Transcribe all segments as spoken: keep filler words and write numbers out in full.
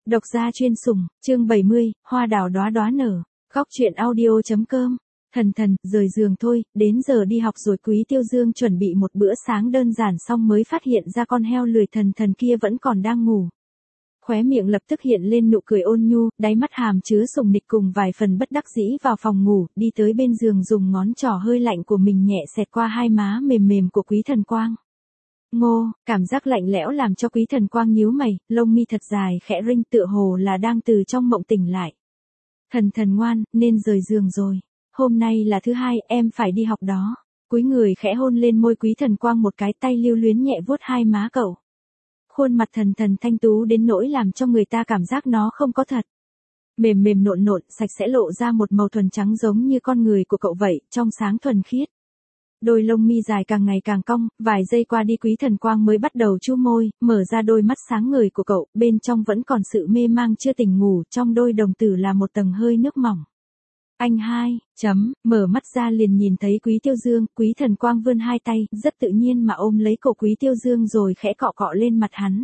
Độc gia chuyên sủng, chương bảy mươi, hoa đào đóa đóa nở. Góc truyện audio chấm com. Thần thần, rời giường thôi, đến giờ đi học rồi. Quý Tiêu Dương chuẩn bị một bữa sáng đơn giản xong mới phát hiện ra con heo lười thần thần kia vẫn còn đang ngủ. Khóe miệng lập tức hiện lên nụ cười ôn nhu, đáy mắt hàm chứa sùng nịch cùng vài phần bất đắc dĩ vào phòng ngủ, đi tới bên giường dùng ngón trỏ hơi lạnh của mình nhẹ xẹt qua hai má mềm mềm của Quý Thần Quang. Ngô, cảm giác lạnh lẽo làm cho Quý Thần Quang nhíu mày, lông mi thật dài khẽ rinh tựa hồ là đang từ trong mộng tỉnh lại. Thần thần ngoan, nên rời giường rồi. Hôm nay là thứ hai, em phải đi học đó. Cúi người khẽ hôn lên môi Quý Thần Quang một cái, tay lưu luyến nhẹ vuốt hai má cậu. Khuôn mặt thần thần thanh tú đến nỗi làm cho người ta cảm giác nó không có thật. Mềm mềm nộn nộn, sạch sẽ lộ ra một màu thuần trắng giống như con người của cậu vậy, trong sáng thuần khiết. Đôi lông mi dài càng ngày càng cong, vài giây qua đi Quý Thần Quang mới bắt đầu chu môi, mở ra đôi mắt sáng ngời của cậu, bên trong vẫn còn sự mê mang chưa tỉnh ngủ, trong đôi đồng tử là một tầng hơi nước mỏng. Anh hai, chấm, mở mắt ra liền nhìn thấy Quý Tiêu Dương, Quý Thần Quang vươn hai tay, rất tự nhiên mà ôm lấy cổ Quý Tiêu Dương rồi khẽ cọ cọ lên mặt hắn.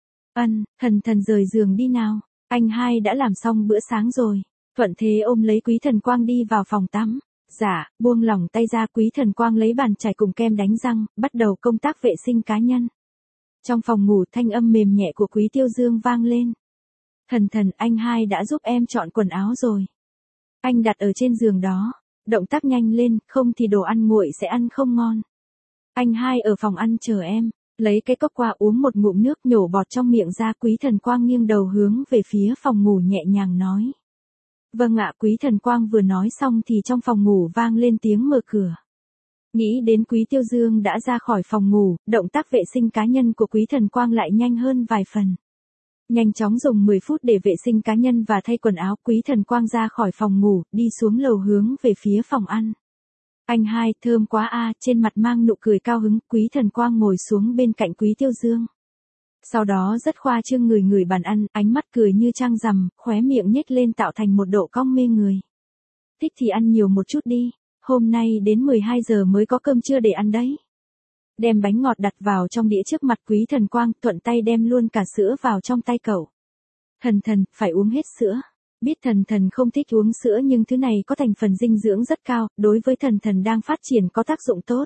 Ân, thần thần rời giường đi nào, anh hai đã làm xong bữa sáng rồi. Thuận thế ôm lấy Quý Thần Quang đi vào phòng tắm. Dạ, buông lỏng tay ra Quý Thần Quang lấy bàn chải cùng kem đánh răng, bắt đầu công tác vệ sinh cá nhân. Trong phòng ngủ thanh âm mềm nhẹ của Quý Tiêu Dương vang lên. Thần thần, anh hai đã giúp em chọn quần áo rồi. Anh đặt ở trên giường đó, động tác nhanh lên, không thì đồ ăn nguội sẽ ăn không ngon. Anh hai ở phòng ăn chờ em, lấy cái cốc qua uống một ngụm nước nhổ bọt trong miệng ra. Quý Thần Quang nghiêng đầu hướng về phía phòng ngủ nhẹ nhàng nói. Vâng ạ. Quý Thần Quang vừa nói xong thì trong phòng ngủ vang lên tiếng mở cửa. Nghĩ đến Quý Tiêu Dương đã ra khỏi phòng ngủ, động tác vệ sinh cá nhân của Quý Thần Quang lại nhanh hơn vài phần. Nhanh chóng dùng mười phút để vệ sinh cá nhân và thay quần áo, Quý Thần Quang ra khỏi phòng ngủ, đi xuống lầu hướng về phía phòng ăn. Anh hai, thơm quá a, trên mặt mang nụ cười cao hứng, Quý Thần Quang ngồi xuống bên cạnh Quý Tiêu Dương. Sau đó rất khoa trương người người bàn ăn, ánh mắt cười như trăng rằm, khóe miệng nhếch lên tạo thành một độ cong mê người. Thích thì ăn nhiều một chút đi, hôm nay đến mười hai giờ mới có cơm trưa để ăn đấy. Đem bánh ngọt đặt vào trong đĩa trước mặt Quý Thần Quang, thuận tay đem luôn cả sữa vào trong tay cậu. Thần thần, phải uống hết sữa. Biết thần thần không thích uống sữa nhưng thứ này có thành phần dinh dưỡng rất cao, đối với thần thần đang phát triển có tác dụng tốt.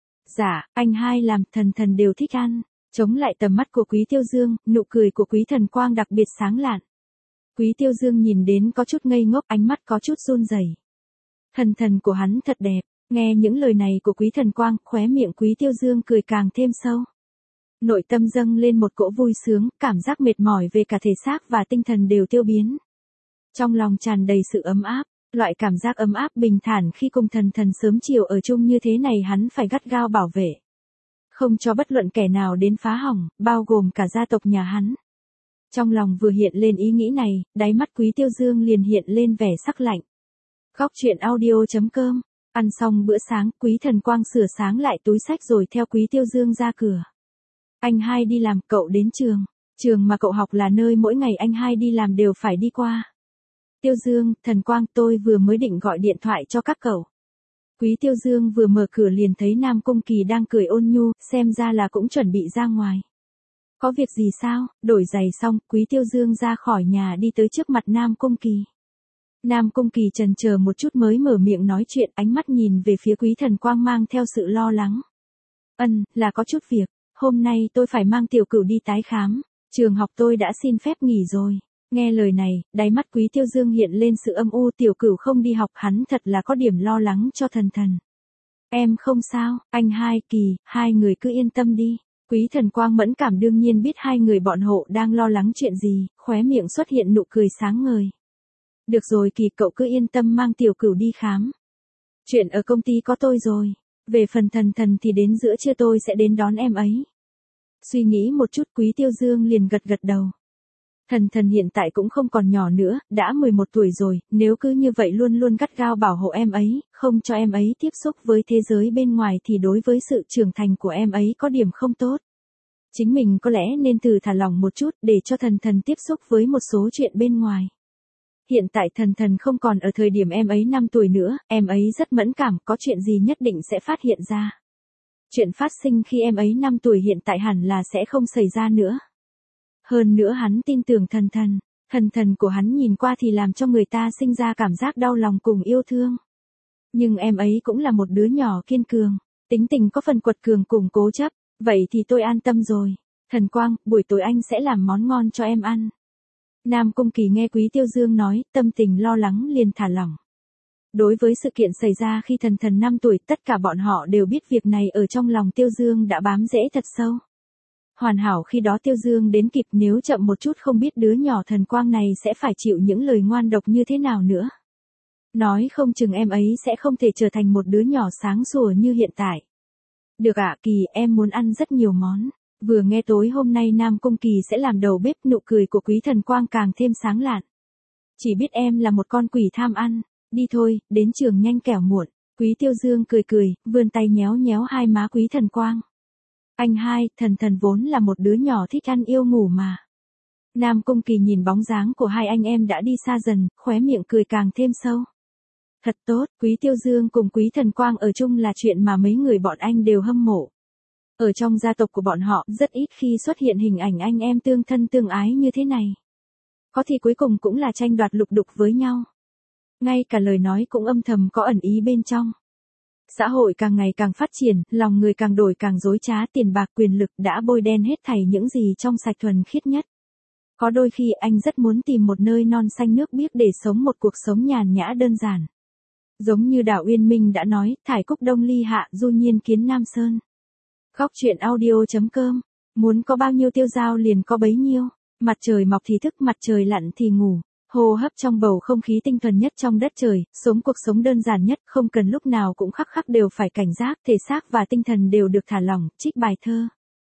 Dạ, anh hai làm, thần thần đều thích ăn. Chống lại tầm mắt của Quý Tiêu Dương, nụ cười của Quý Thần Quang đặc biệt sáng lạn. Quý Tiêu Dương nhìn đến có chút ngây ngốc, ánh mắt có chút run rẩy. Thần thần của hắn thật đẹp. Nghe những lời này của Quý Thần Quang, khóe miệng Quý Tiêu Dương cười càng thêm sâu. Nội tâm dâng lên một cỗ vui sướng, cảm giác mệt mỏi về cả thể xác và tinh thần đều tiêu biến. Trong lòng tràn đầy sự ấm áp, loại cảm giác ấm áp bình thản khi cùng thần thần sớm chiều ở chung như thế này hắn phải gắt gao bảo vệ. Không cho bất luận kẻ nào đến phá hỏng, bao gồm cả gia tộc nhà hắn. Trong lòng vừa hiện lên ý nghĩ này, đáy mắt Quý Tiêu Dương liền hiện lên vẻ sắc lạnh. Góc truyện audio chấm com. Ăn xong bữa sáng, Quý Thần Quang sửa sáng lại túi xách rồi theo Quý Tiêu Dương ra cửa. Anh hai đi làm, cậu đến trường. Trường mà cậu học là nơi mỗi ngày anh hai đi làm đều phải đi qua. Tiêu Dương, Thần Quang, tôi vừa mới định gọi điện thoại cho các cậu. Quý Tiêu Dương vừa mở cửa liền thấy Nam Cung Kỳ đang cười ôn nhu, xem ra là cũng chuẩn bị ra ngoài. Có việc gì sao? Đổi giày xong, Quý Tiêu Dương ra khỏi nhà đi tới trước mặt Nam Cung Kỳ. Nam Cung Kỳ chần chờ một chút mới mở miệng nói chuyện, ánh mắt nhìn về phía Quý Thần Quang mang theo sự lo lắng. Ân, là có chút việc, hôm nay tôi phải mang tiểu cửu đi tái khám, trường học tôi đã xin phép nghỉ rồi. Nghe lời này, đáy mắt Quý Tiêu Dương hiện lên sự âm u, tiểu cửu không đi học, hắn thật là có điểm lo lắng cho thần thần. Em không sao, anh hai, Kỳ, hai người cứ yên tâm đi. Quý Thần Quang mẫn cảm đương nhiên biết hai người bọn họ đang lo lắng chuyện gì, khóe miệng xuất hiện nụ cười sáng ngời. Được rồi Kỳ, cậu cứ yên tâm mang tiểu cửu đi khám. Chuyện ở công ty có tôi rồi, về phần thần thần thì đến giữa trưa tôi sẽ đến đón em ấy. Suy nghĩ một chút Quý Tiêu Dương liền gật gật đầu. Thần thần hiện tại cũng không còn nhỏ nữa, đã mười một tuổi rồi, nếu cứ như vậy luôn luôn gắt gao bảo hộ em ấy, không cho em ấy tiếp xúc với thế giới bên ngoài thì đối với sự trưởng thành của em ấy có điểm không tốt. Chính mình có lẽ nên thử thả lỏng một chút để cho thần thần tiếp xúc với một số chuyện bên ngoài. Hiện tại thần thần không còn ở thời điểm em ấy năm tuổi nữa, em ấy rất mẫn cảm, có chuyện gì nhất định sẽ phát hiện ra. Chuyện phát sinh khi em ấy năm tuổi hiện tại hẳn là sẽ không xảy ra nữa. Hơn nữa hắn tin tưởng thần thần. Thần thần của hắn nhìn qua thì làm cho người ta sinh ra cảm giác đau lòng cùng yêu thương. Nhưng em ấy cũng là một đứa nhỏ kiên cường, tính tình có phần quật cường cùng cố chấp, vậy thì tôi an tâm rồi. Thần Quang, buổi tối anh sẽ làm món ngon cho em ăn. Nam Cung Kỳ nghe Quý Tiêu Dương nói, tâm tình lo lắng liền thả lỏng. Đối với sự kiện xảy ra khi thần thần năm tuổi, tất cả bọn họ đều biết việc này ở trong lòng Tiêu Dương đã bám rễ thật sâu. Hoàn hảo khi đó Tiêu Dương đến kịp, nếu chậm một chút không biết đứa nhỏ Thần Quang này sẽ phải chịu những lời ngoan độc như thế nào nữa. Nói không chừng em ấy sẽ không thể trở thành một đứa nhỏ sáng sủa như hiện tại. Được ạ, Kỳ, em muốn ăn rất nhiều món. Vừa nghe tối hôm nay Nam Cung Kỳ sẽ làm đầu bếp, nụ cười của Quý Thần Quang càng thêm sáng lạn. Chỉ biết em là một con quỷ tham ăn. Đi thôi, đến trường nhanh kẻo muộn. Quý Tiêu Dương cười cười, vươn tay nhéo nhéo hai má Quý Thần Quang. Anh hai, thần thần vốn là một đứa nhỏ thích ăn yêu ngủ mà. Nam Cung Kỳ nhìn bóng dáng của hai anh em đã đi xa dần, khóe miệng cười càng thêm sâu. Thật tốt, Quý Tiêu Dương cùng Quý Thần Quang ở chung là chuyện mà mấy người bọn anh đều hâm mộ. Ở trong gia tộc của bọn họ, rất ít khi xuất hiện hình ảnh anh em tương thân tương ái như thế này. Có thì cuối cùng cũng là tranh đoạt lục đục với nhau. Ngay cả lời nói cũng âm thầm có ẩn ý bên trong. Xã hội càng ngày càng phát triển, lòng người càng đổi càng dối trá, tiền bạc quyền lực đã bôi đen hết thảy những gì trong sạch thuần khiết nhất. Có đôi khi anh rất muốn tìm một nơi non xanh nước biếc để sống một cuộc sống nhàn nhã đơn giản. Giống như Đào Uyên Minh đã nói, thải cúc đông ly hạ, du nhiên kiến Nam Sơn. Góc truyện audio chấm com, muốn có bao nhiêu tiêu dao liền có bấy nhiêu, mặt trời mọc thì thức, mặt trời lặn thì ngủ. Hô hấp trong bầu không khí tinh thuần nhất trong đất trời, sống cuộc sống đơn giản nhất, không cần lúc nào cũng khắc khắc đều phải cảnh giác, thể xác và tinh thần đều được thả lỏng. Trích bài thơ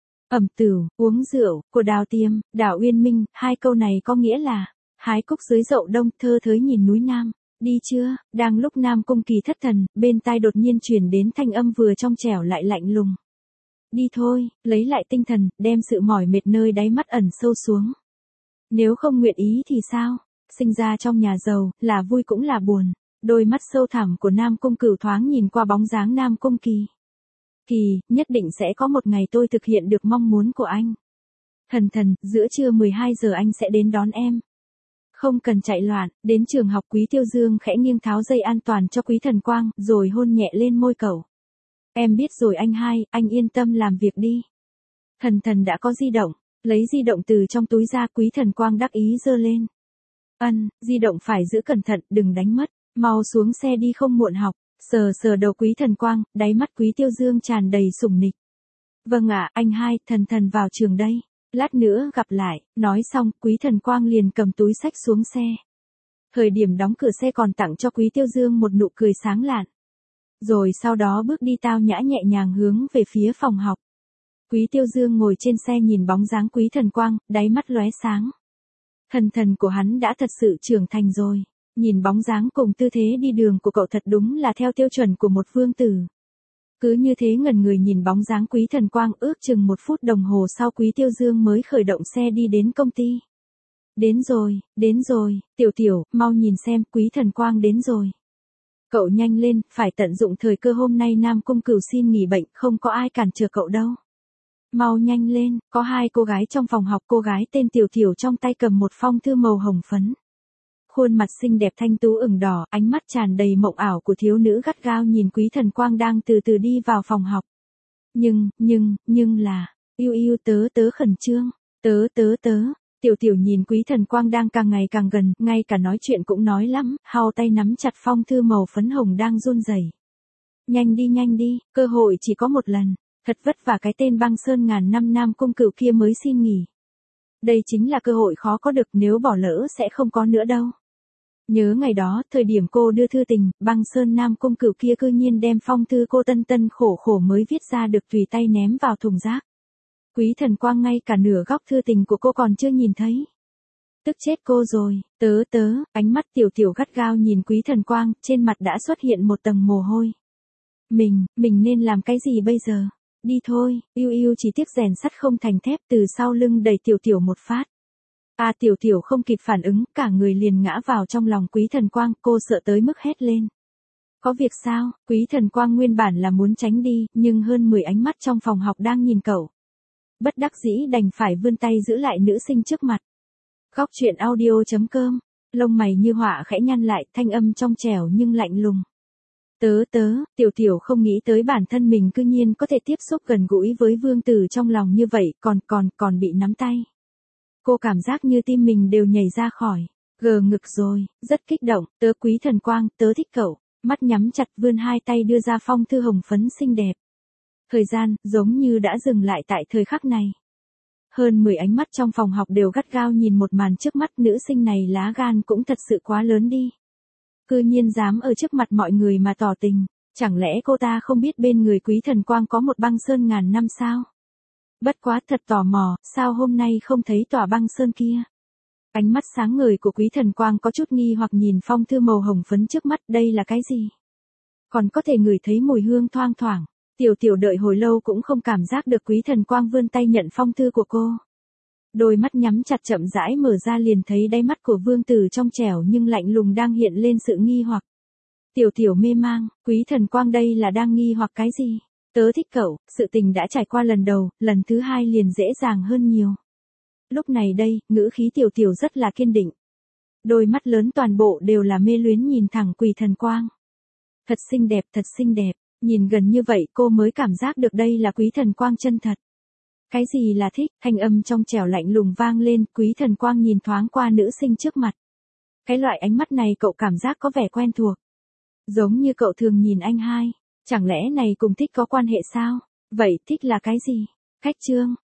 Ẩm Tửu, uống rượu, của Đào Tiêm, Đào Uyên Minh, hai câu này có nghĩa là, hái cúc dưới dậu đông, thơ thới nhìn núi Nam, đi chưa? Đang lúc Nam Cung Kỳ thất thần, bên tai đột nhiên truyền đến thanh âm vừa trong trẻo lại lạnh lùng. Đi thôi, lấy lại tinh thần, đem sự mỏi mệt nơi đáy mắt ẩn sâu xuống. Nếu không nguyện ý thì sao? Sinh ra trong nhà giàu, là vui cũng là buồn. Đôi mắt sâu thẳm của Nam Cung Cửu thoáng nhìn qua bóng dáng Nam Cung Kỳ. Kỳ, nhất định sẽ có một ngày tôi thực hiện được mong muốn của anh. Thần thần, giữa trưa mười hai giờ anh sẽ đến đón em. Không cần chạy loạn, đến trường học. Quý Tiêu Dương khẽ nghiêng tháo dây an toàn cho Quý Thần Quang, rồi hôn nhẹ lên môi cậu. Em biết rồi anh hai, anh yên tâm làm việc đi. Thần thần đã có di động, lấy di động từ trong túi ra. Quý Thần Quang đắc ý giơ lên. Ân, di động phải giữ cẩn thận, đừng đánh mất, mau xuống xe đi không muộn học. Sờ sờ đầu Quý Thần Quang, đáy mắt Quý Tiêu Dương tràn đầy sủng nịch. Vâng ạ, anh hai, thần thần vào trường đây. Lát nữa gặp lại. Nói xong, Quý Thần Quang liền cầm túi xách xuống xe. Thời điểm đóng cửa xe còn tặng cho Quý Tiêu Dương một nụ cười sáng lạn. Rồi sau đó bước đi tao nhã nhẹ nhàng hướng về phía phòng học. Quý Tiêu Dương ngồi trên xe nhìn bóng dáng Quý Thần Quang, đáy mắt lóe sáng. Thần thần của hắn đã thật sự trưởng thành rồi. Nhìn bóng dáng cùng tư thế đi đường của cậu thật đúng là theo tiêu chuẩn của một vương tử. Cứ như thế ngẩn người nhìn bóng dáng Quý Thần Quang, ước chừng một phút đồng hồ sau Quý Tiêu Dương mới khởi động xe đi đến công ty. Đến rồi, đến rồi, Tiểu Tiểu, mau nhìn xem, Quý Thần Quang đến rồi. Cậu nhanh lên, phải tận dụng thời cơ, hôm nay Nam Cung Cửu xin nghỉ bệnh, không có ai cản trở cậu đâu. Mau nhanh lên, có hai cô gái trong phòng học, cô gái tên Tiểu Tiểu trong tay cầm một phong thư màu hồng phấn. Khuôn mặt xinh đẹp thanh tú ửng đỏ, ánh mắt tràn đầy mộng ảo của thiếu nữ gắt gao nhìn Quý Thần Quang đang từ từ đi vào phòng học. Nhưng, nhưng, nhưng là, yêu yêu tớ tớ khẩn trương, tớ tớ tớ, Tiểu Tiểu nhìn Quý Thần Quang đang càng ngày càng gần, ngay cả nói chuyện cũng nói lắm, hao tay nắm chặt phong thư màu phấn hồng đang run rẩy. Nhanh đi nhanh đi, cơ hội chỉ có một lần, thật vất vả cái tên Băng Sơn ngàn năm Nam Cung Cửu kia mới xin nghỉ. Đây chính là cơ hội khó có được, nếu bỏ lỡ sẽ không có nữa đâu. Nhớ ngày đó, thời điểm cô đưa thư tình, Băng Sơn Nam Cung Cửu kia cư nhiên đem phong thư cô tân tân khổ khổ mới viết ra được tùy tay ném vào thùng rác. Quý Thần Quang ngay cả nửa góc thư tình của cô còn chưa nhìn thấy. Tức chết cô rồi, tớ tớ, ánh mắt Tiểu Tiểu gắt gao nhìn Quý Thần Quang, trên mặt đã xuất hiện một tầng mồ hôi. Mình, mình nên làm cái gì bây giờ? Đi thôi, yêu yêu chỉ tiếc rèn sắt không thành thép, từ sau lưng đẩy Tiểu Tiểu một phát. À Tiểu Tiểu không kịp phản ứng, cả người liền ngã vào trong lòng Quý Thần Quang, cô sợ tới mức hét lên. Có việc sao? Quý Thần Quang nguyên bản là muốn tránh đi, nhưng hơn mười ánh mắt trong phòng học đang nhìn cậu. Bất đắc dĩ đành phải vươn tay giữ lại nữ sinh trước mặt. Góc chuyện audio chấm com, lông mày như họa khẽ nhăn lại, thanh âm trong trẻo nhưng lạnh lùng. Tớ tớ, tiểu tiểu không nghĩ tới bản thân mình cư nhiên có thể tiếp xúc gần gũi với vương tử trong lòng như vậy, còn còn còn bị nắm tay. Cô cảm giác như tim mình đều nhảy ra khỏi, gờ ngực rồi, rất kích động, tớ Quý Thần Quang, tớ thích cậu, mắt nhắm chặt vươn hai tay đưa ra phong thư hồng phấn xinh đẹp. Thời gian, giống như đã dừng lại tại thời khắc này. Hơn mười ánh mắt trong phòng học đều gắt gao nhìn một màn trước mắt, nữ sinh này lá gan cũng thật sự quá lớn đi. Cư nhiên dám ở trước mặt mọi người mà tỏ tình, chẳng lẽ cô ta không biết bên người Quý Thần Quang có một băng sơn ngàn năm sao? Bất quá thật tò mò, sao hôm nay không thấy tòa băng sơn kia? Ánh mắt sáng ngời của Quý Thần Quang có chút nghi hoặc nhìn phong thư màu hồng phấn trước mắt, đây là cái gì? Còn có thể ngửi thấy mùi hương thoang thoảng, tiểu tiểu đợi hồi lâu cũng không cảm giác được Quý Thần Quang vươn tay nhận phong thư của cô. Đôi mắt nhắm chặt chậm rãi mở ra liền thấy đáy mắt của vương tử trong trẻo nhưng lạnh lùng đang hiện lên sự nghi hoặc. Tiểu tiểu mê mang, Quý Thần Quang đây là đang nghi hoặc cái gì? Tớ thích cậu, sự tình đã trải qua lần đầu, lần thứ hai liền dễ dàng hơn nhiều. Lúc này đây, ngữ khí tiểu tiểu rất là kiên định. Đôi mắt lớn toàn bộ đều là mê luyến nhìn thẳng Quý Thần Quang. Thật xinh đẹp, thật xinh đẹp, nhìn gần như vậy cô mới cảm giác được đây là Quý Thần Quang chân thật. Cái gì là thích, thanh âm trong trẻo lạnh lùng vang lên, Quý Thần Quang nhìn thoáng qua nữ sinh trước mặt. Cái loại ánh mắt này cậu cảm giác có vẻ quen thuộc. Giống như cậu thường nhìn anh hai, chẳng lẽ này cùng thích có quan hệ sao? Vậy thích là cái gì? Khách trương,